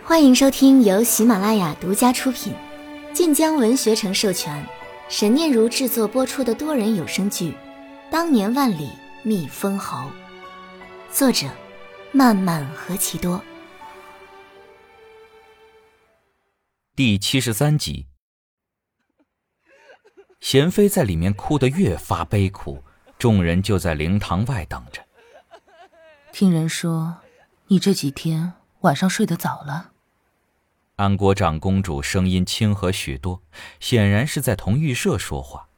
欢迎收听由喜马拉雅独家出品，晋江文学城授权，沈念如制作播出的多人有声剧《当年万里觅封侯》，作者漫漫何其多。 第73集。贤妃在里面哭得越发悲苦，众人就在灵堂外等着。 听人说你这几天晚上睡得早了。 安国长公主声音轻和许多，显然是在同玉舍说话。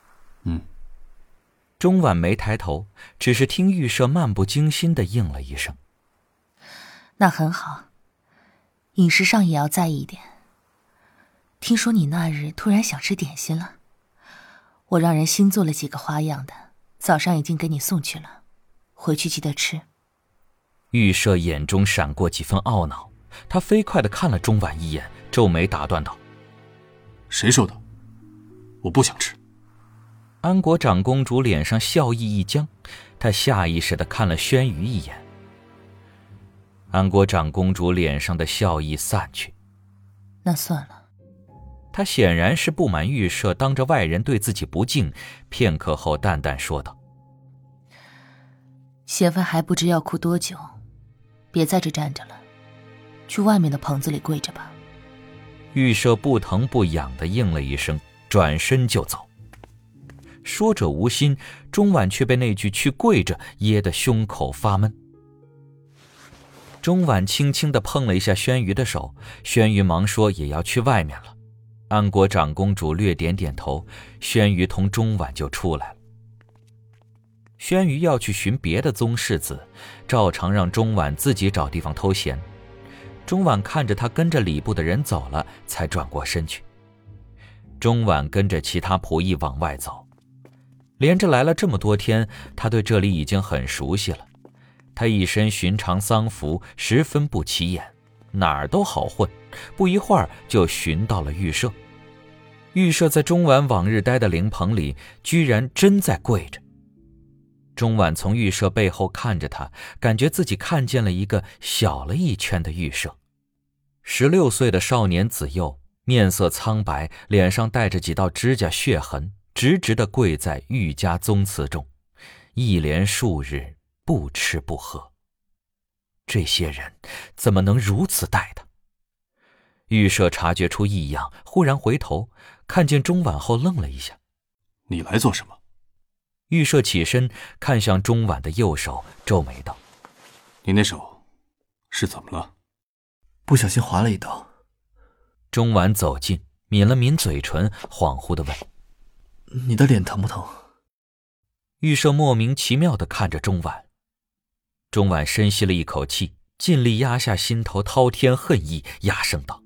钟婉没抬头，只是听玉舍漫不经心地应了一声。 那很好，饮食上也要在意一点。听说你那日突然想吃点心了，我让人新做了几个花样的，早上已经给你送去了，回去记得吃。 玉舍眼中闪过几分懊恼，他飞快地看了钟婉一眼，皱眉打断道： 谁说的？我不想吃。 安国长公主脸上笑意一僵，她下意识地看了轩辕一眼。安国长公主脸上的笑意散去。 那算了。 她显然是不满玉舍当着外人对自己不敬，片刻后淡淡说道： 媳妇还不知要哭多久，别在这站着了，去外面的棚子里跪着吧。 玉舍不疼不痒地应了一声，转身就走。说者无心，钟婉却被那句去跪着噎得胸口发闷。钟婉轻轻地碰了一下轩辕的手，轩辕忙说也要去外面了。安国长公主略点点头，轩辕同钟婉就出来了。轩辕要去寻别的宗室子，照常让钟婉自己找地方偷闲。钟婉看着他跟着礼部的人走了，才转过身去。钟婉跟着其他仆役往外走，连着来了这么多天，他对这里已经很熟悉了。他一身寻常丧服，十分不起眼，哪儿都好混，不一会儿就寻到了玉舍。玉舍在钟婉往日待的灵棚里，居然真在跪着。钟婉从玉舍背后看着他，感觉自己看见了一个小了一圈的玉舍。16岁的少年子幼，面色苍白，脸上带着几道指甲血痕，直直地跪在玉家宗祠中，一连数日不吃不喝。这些人怎么能如此待他？玉舍察觉出异样，忽然回头看见钟婉后愣了一下。 你来做什么？ 玉舍起身看向钟婉的右手，皱眉道： 你那手是怎么了？ 不小心划了一刀。 钟婉走近，抿了抿嘴唇，恍惚地问： 你的脸疼不疼？ 玉舍莫名其妙地看着钟婉。钟婉深吸了一口气，尽力压下心头滔天恨意，哑声道：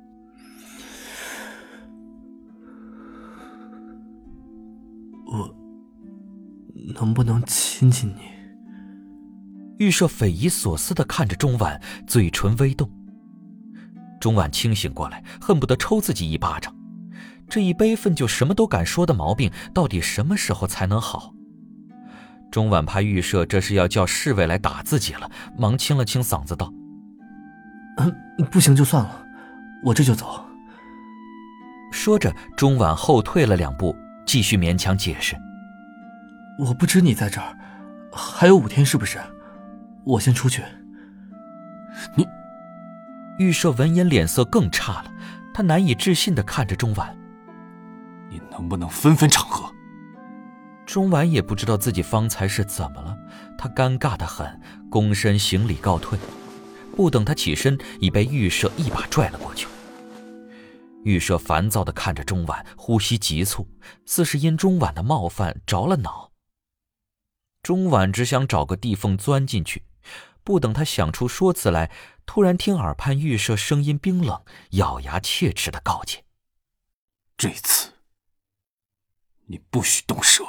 我能不能亲亲你？ 玉舍匪夷所思地看着钟婉，嘴唇微动。钟婉清醒过来，恨不得抽自己一巴掌。这一悲愤就什么都敢说的毛病，到底什么时候才能好？钟婉怕玉舍这是要叫侍卫来打自己了，忙清了清嗓子道： 不行就算了，我这就走。 说着，钟婉后退了2步，继续勉强解释： 我不知你在这儿，还有5天是不是？我先出去。 你…… 玉舍闻言脸色更差了，他难以置信地看着钟婉： 你能不能分分场合？ 钟婉也不知道自己方才是怎么了，他尴尬得很，躬身行礼告退。不等他起身，已被玉舍一把拽了过去。玉舍烦躁地看着钟婉，呼吸急促，似是因钟婉的冒犯着了恼。钟婉只想找个地缝钻进去，不等他想出说辞来，突然听耳畔玉舍声音冰冷，咬牙切齿地告诫： 这次你不许动舌。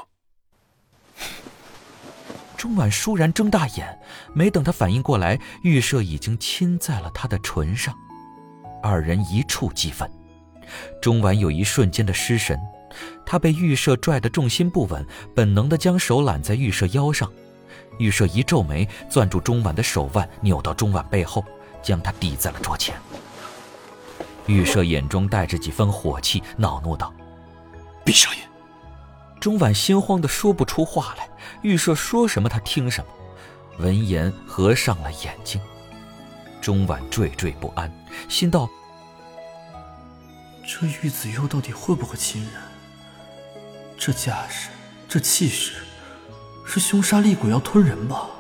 钟婉倏然睁大眼，没等他反应过来，玉舍已经亲在了他的唇上，二人一触即分。钟婉有一瞬间的失神，他被玉舍拽得重心不稳，本能地将手揽在玉舍腰上。玉舍一皱眉，攥住钟婉的手腕，扭到钟婉背后， 将他抵在了桌前。玉舍眼中带着几分火气，恼怒道：“ 闭上眼！” 钟婉心慌地说不出话来，玉舍说什么他听什么，闻言合上了眼睛。钟婉惴惴不安，心道： 这玉子佑到底会不会亲人？这架势，这气势，是凶杀厉鬼要吞人吧？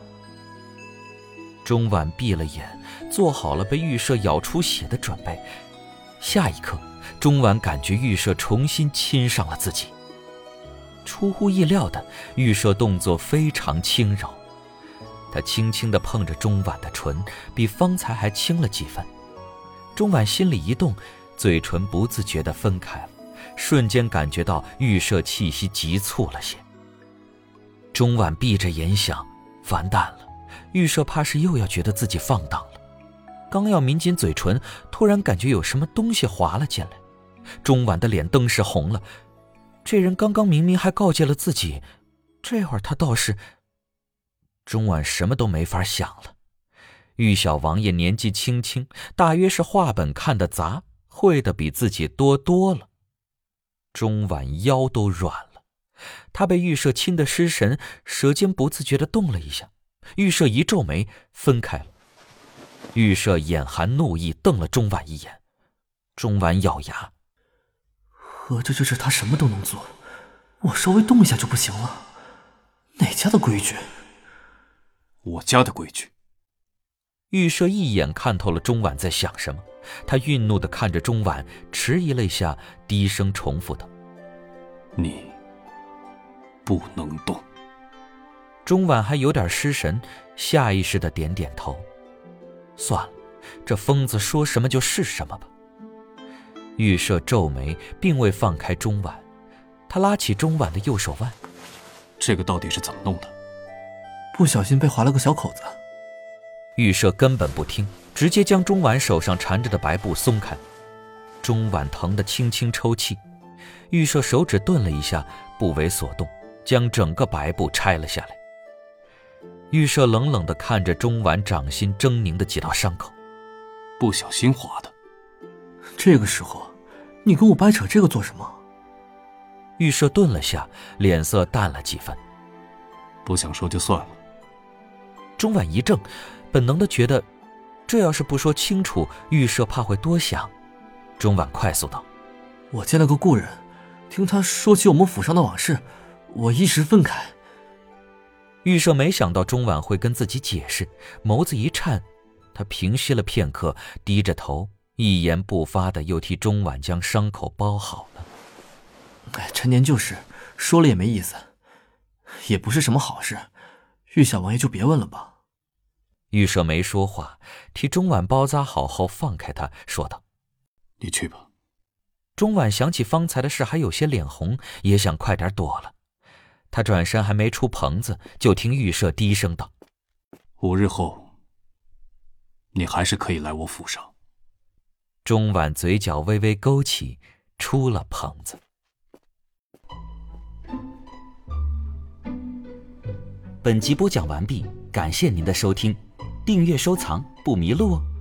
钟婉闭了眼，做好了被玉舍咬出血的准备。下一刻，钟婉感觉玉舍重新亲上了自己。出乎意料的，玉舍动作非常轻柔，他轻轻地碰着钟婉的唇，比方才还轻了几分。钟婉心里一动，嘴唇不自觉地分开了，瞬间感觉到玉舍气息急促了些。钟婉闭着眼想，完蛋了，玉舍怕是又要觉得自己放荡了。刚要抿紧嘴唇，突然感觉有什么东西滑了进来。钟婉的脸登时红了，这人刚刚明明还告诫了自己，这会儿他倒是……钟婉什么都没法想了。玉小王爷年纪轻轻，大约是话本看得杂，会的比自己多多了。钟婉腰都软了，他被玉舍亲得失神，舌尖不自觉地动了一下。玉舍一皱眉，分开了。玉舍眼含怒意，瞪了钟婉一眼。钟婉咬牙， 合着这是他什么都能做，我稍微动一下就不行了？哪家的规矩？ 我家的规矩。 玉舍一眼看透了钟婉在想什么，他愠怒地看着钟婉，迟疑了一下，低声重复道： 你不能动。 钟婉还有点失神，下意识地点点头。算了，这疯子说什么就是什么吧。玉舍皱眉，并未放开钟婉，他拉起钟婉的右手腕： 这个到底是怎么弄的？ 不小心被划了个小口子。 玉舍根本不听，直接将钟婉手上缠着的白布松开。钟婉疼得轻轻抽泣，玉舍手指顿了一下，不为所动，将整个白布拆了下来。玉舍冷冷地看着钟婉掌心狰狞的几道伤口： 不小心划的。 这个时候，你跟我掰扯这个做什么？ 玉舍顿了下，脸色淡了几分。 不想说就算了。 钟婉一怔，本能地觉得，这要是不说清楚，玉舍怕会多想。钟婉快速道： 我见了个故人，听他说起我们府上的往事，我一时愤慨。 玉舍没想到钟婉会跟自己解释，眸子一颤，他平息了片刻，低着头，一言不发的又替钟婉将伤口包好了。 陈年旧事，说了也没意思，也不是什么好事，玉小王爷就别问了吧。 玉舍没说话，替钟婉包扎好后放开他，说道： 你去吧。 钟婉想起方才的事，还有些脸红，也想快点躲了。他转身还没出棚子，就听玉舍低声道 5日后，你还是可以来我府上。 钟婉嘴角微微勾起，出了棚子。本集播讲完毕，感谢您的收听，订阅收藏不迷路哦。